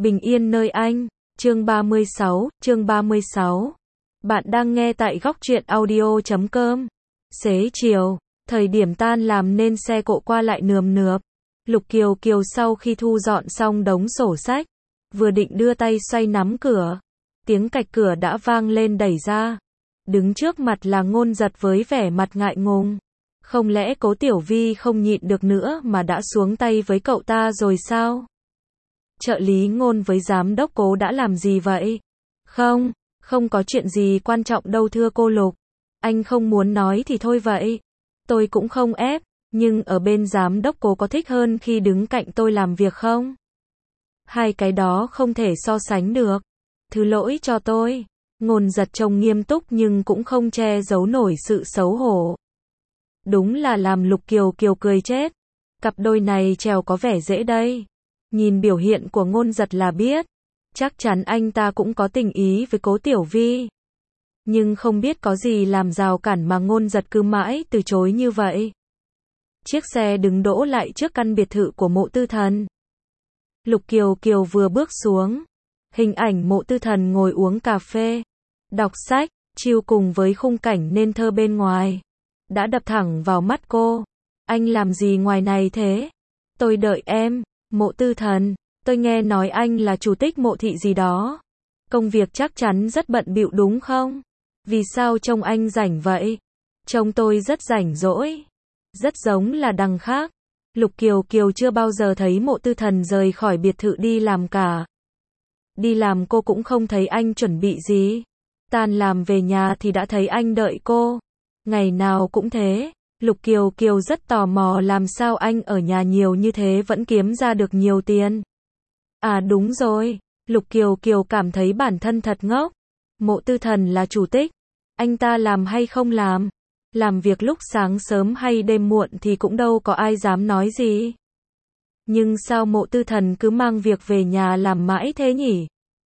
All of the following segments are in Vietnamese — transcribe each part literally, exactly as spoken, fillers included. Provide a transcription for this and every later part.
Bình yên nơi anh. Chương ba mươi sáu, chương ba mươi sáu. Bạn đang nghe tại góc truyện audio chấm com. Xế chiều, thời điểm tan làm nên xe cộ qua lại nườm nượp. Lục Kiều Kiều sau khi thu dọn xong đống sổ sách, vừa định đưa tay xoay nắm cửa, tiếng cạch cửa đã vang lên đẩy ra. Đứng trước mặt là Ngôn Giật với vẻ mặt ngại ngùng. Không lẽ Cố Tiểu Vi không nhịn được nữa mà đã xuống tay với cậu ta rồi sao? Trợ lý Ngôn với giám đốc Cố đã làm gì vậy? Không, không có chuyện gì quan trọng đâu thưa cô Lục. Anh không muốn nói thì thôi vậy. Tôi cũng không ép, nhưng ở bên giám đốc Cố có thích hơn khi đứng cạnh tôi làm việc không? Hai cái đó không thể so sánh được. Thứ lỗi cho tôi. Ngôn Giật trông nghiêm túc nhưng cũng không che giấu nổi sự xấu hổ. Đúng là làm Lục Kiều Kiều cười chết. Cặp đôi này trèo có vẻ dễ đây. Nhìn biểu hiện của Ngôn Giật là biết, chắc chắn anh ta cũng có tình ý với Cố Tiểu Vi. Nhưng không biết có gì làm rào cản mà Ngôn Giật cứ mãi từ chối như vậy. Chiếc xe đứng đỗ lại trước căn biệt thự của Mộ Tư Thần. Lục Kiều Kiều vừa bước xuống, hình ảnh Mộ Tư Thần ngồi uống cà phê, đọc sách, chill cùng với khung cảnh nên thơ bên ngoài, đã đập thẳng vào mắt cô. Anh làm gì ngoài này thế? Tôi đợi em. Mộ Tư Thần, tôi nghe nói anh là chủ tịch Mộ thị gì đó. Công việc chắc chắn rất bận bịu đúng không? Vì sao trông anh rảnh vậy? Trông tôi rất rảnh rỗi. Rất giống là đằng khác. Lục Kiều Kiều chưa bao giờ thấy Mộ Tư Thần rời khỏi biệt thự đi làm cả. Đi làm cô cũng không thấy anh chuẩn bị gì. Tan làm về nhà thì đã thấy anh đợi cô. Ngày nào cũng thế. Lục Kiều Kiều rất tò mò làm sao anh ở nhà nhiều như thế vẫn kiếm ra được nhiều tiền. À đúng rồi, Lục Kiều Kiều cảm thấy bản thân thật ngốc. Mộ Tư Thần là chủ tịch, anh ta làm hay không làm, làm việc lúc sáng sớm hay đêm muộn thì cũng đâu có ai dám nói gì. Nhưng sao Mộ Tư Thần cứ mang việc về nhà làm mãi thế nhỉ?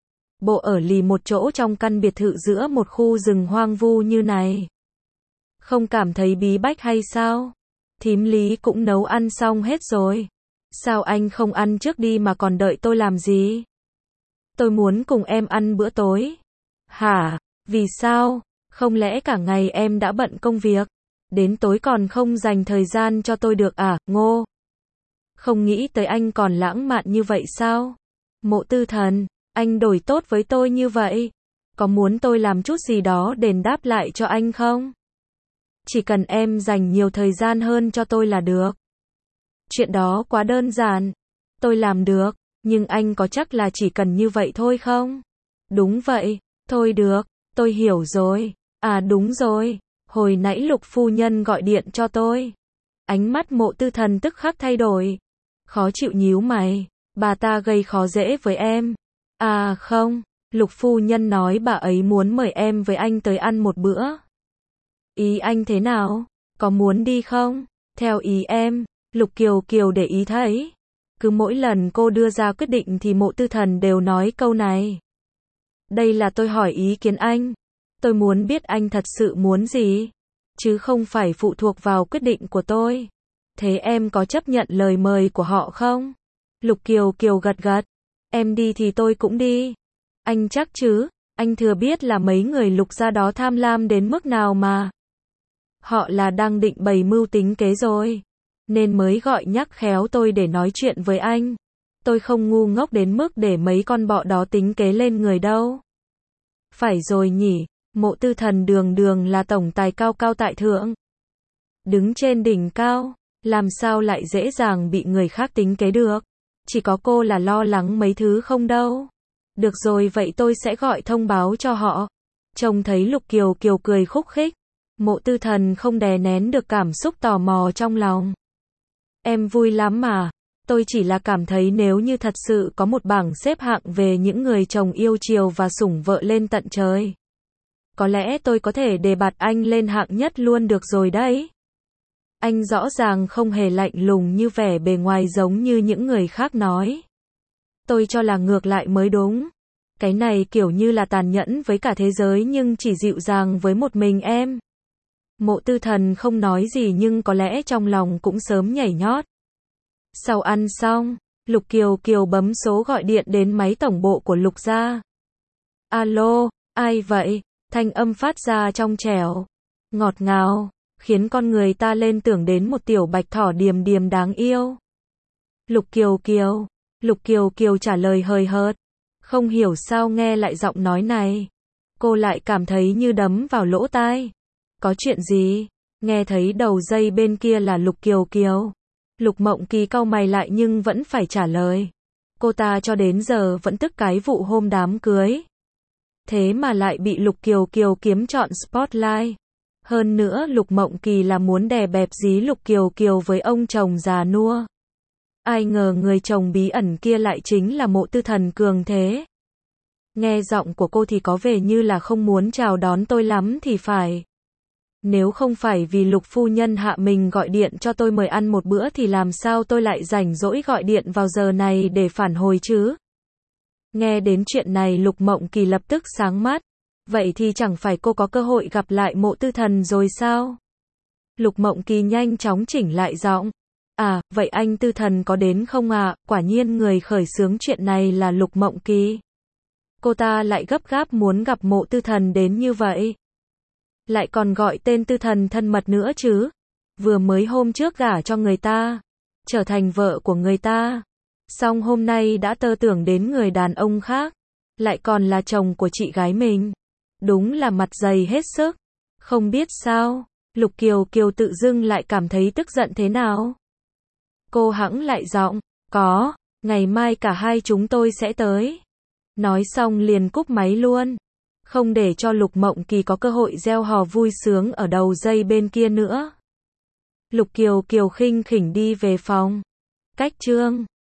Bộ ở lì một chỗ trong căn biệt thự giữa một khu rừng hoang vu như này. Không cảm thấy bí bách hay sao? Thím Lý cũng nấu ăn xong hết rồi. Sao anh không ăn trước đi mà còn đợi tôi làm gì? Tôi muốn cùng em ăn bữa tối. Hả? Vì sao? Không lẽ cả ngày em đã bận công việc? Đến tối còn không dành thời gian cho tôi được à, Ngô? Không nghĩ tới anh còn lãng mạn như vậy sao? Mộ Tư Thần, anh đổi tốt với tôi như vậy. Có muốn tôi làm chút gì đó đền đáp lại cho anh không? Chỉ cần em dành nhiều thời gian hơn cho tôi là được. Chuyện đó quá đơn giản. Tôi làm được, nhưng anh có chắc là chỉ cần như vậy thôi không? Đúng vậy, thôi được, tôi hiểu rồi. À đúng rồi, hồi nãy Lục phu nhân gọi điện cho tôi. Ánh mắt Mộ Tư Thần tức khắc thay đổi. Khó chịu nhíu mày, bà ta gây khó dễ với em. À không, Lục phu nhân nói bà ấy muốn mời em với anh tới ăn một bữa. Ý anh thế nào? Có muốn đi không? Theo ý em, Lục Kiều Kiều để ý thấy. Cứ mỗi lần cô đưa ra quyết định thì Mộ Tư Thần đều nói câu này. Đây là tôi hỏi ý kiến anh. Tôi muốn biết anh thật sự muốn gì, chứ không phải phụ thuộc vào quyết định của tôi. Thế em có chấp nhận lời mời của họ không? Lục Kiều Kiều gật gật. Em đi thì tôi cũng đi. Anh chắc chứ? Anh thừa biết là mấy người Lục gia đó tham lam đến mức nào mà. Họ là đang định bày mưu tính kế rồi, nên mới gọi nhắc khéo tôi để nói chuyện với anh. Tôi không ngu ngốc đến mức để mấy con bọ đó tính kế lên người đâu. Phải rồi nhỉ, Mộ Tư Thần đường đường là tổng tài cao cao tại thượng. Đứng trên đỉnh cao, làm sao lại dễ dàng bị người khác tính kế được. Chỉ có cô là lo lắng mấy thứ không đâu. Được rồi vậy tôi sẽ gọi thông báo cho họ. Trông thấy Lục Kiều Kiều cười khúc khích. Mộ Tư Thần không đè nén được cảm xúc tò mò trong lòng. Em vui lắm mà. Tôi chỉ là cảm thấy nếu như thật sự có một bảng xếp hạng về những người chồng yêu chiều và sủng vợ lên tận trời. Có lẽ tôi có thể đề bạt anh lên hạng nhất luôn được rồi đấy. Anh rõ ràng không hề lạnh lùng như vẻ bề ngoài giống như những người khác nói. Tôi cho là ngược lại mới đúng. Cái này kiểu như là tàn nhẫn với cả thế giới nhưng chỉ dịu dàng với một mình em. Mộ Tư Thần không nói gì nhưng có lẽ trong lòng cũng sớm nhảy nhót. Sau ăn xong, Lục Kiều Kiều bấm số gọi điện đến máy tổng bộ của Lục gia. Alo, ai vậy? Thanh âm phát ra trong trẻo, ngọt ngào, khiến con người ta lên tưởng đến một tiểu bạch thỏ điềm điềm đáng yêu. Lục Kiều Kiều, Lục Kiều Kiều trả lời hời hợt, không hiểu sao nghe lại giọng nói này. Cô lại cảm thấy như đấm vào lỗ tai. Có chuyện gì? Nghe thấy đầu dây bên kia là Lục Kiều Kiều. Lục Mộng Kỳ cau mày lại nhưng vẫn phải trả lời. Cô ta cho đến giờ vẫn tức cái vụ hôm đám cưới. Thế mà lại bị Lục Kiều Kiều kiếm trọn spotlight. Hơn nữa Lục Mộng Kỳ là muốn đè bẹp dí Lục Kiều Kiều với ông chồng già nua. Ai ngờ người chồng bí ẩn kia lại chính là Mộ Tư Thần cường thế. Nghe giọng của cô thì có vẻ như là không muốn chào đón tôi lắm thì phải. Nếu không phải vì Lục phu nhân hạ mình gọi điện cho tôi mời ăn một bữa thì làm sao tôi lại rảnh rỗi gọi điện vào giờ này để phản hồi chứ? Nghe đến chuyện này Lục Mộng Kỳ lập tức sáng mắt. Vậy thì chẳng phải cô có cơ hội gặp lại Mộ Tư Thần rồi sao? Lục Mộng Kỳ nhanh chóng chỉnh lại giọng. À, vậy anh Tư Thần có đến không ạ? À? Quả nhiên người khởi xướng chuyện này là Lục Mộng Kỳ. Cô ta lại gấp gáp muốn gặp Mộ Tư Thần đến như vậy. Lại còn gọi tên Tư Thần thân mật nữa chứ. Vừa mới hôm trước gả cho người ta, trở thành vợ của người ta. Xong hôm nay đã tơ tưởng đến người đàn ông khác. Lại còn là chồng của chị gái mình. Đúng là mặt dày hết sức. Không biết sao, Lục Kiều Kiều tự dưng lại cảm thấy tức giận thế nào. Cô hẵng lại giọng, có, ngày mai cả hai chúng tôi sẽ tới. Nói xong liền cúp máy luôn. Không để cho Lục Mộng Kỳ có cơ hội reo hò vui sướng ở đầu dây bên kia nữa. Lục Kiều Kiều khinh khỉnh đi về phòng. Cách chương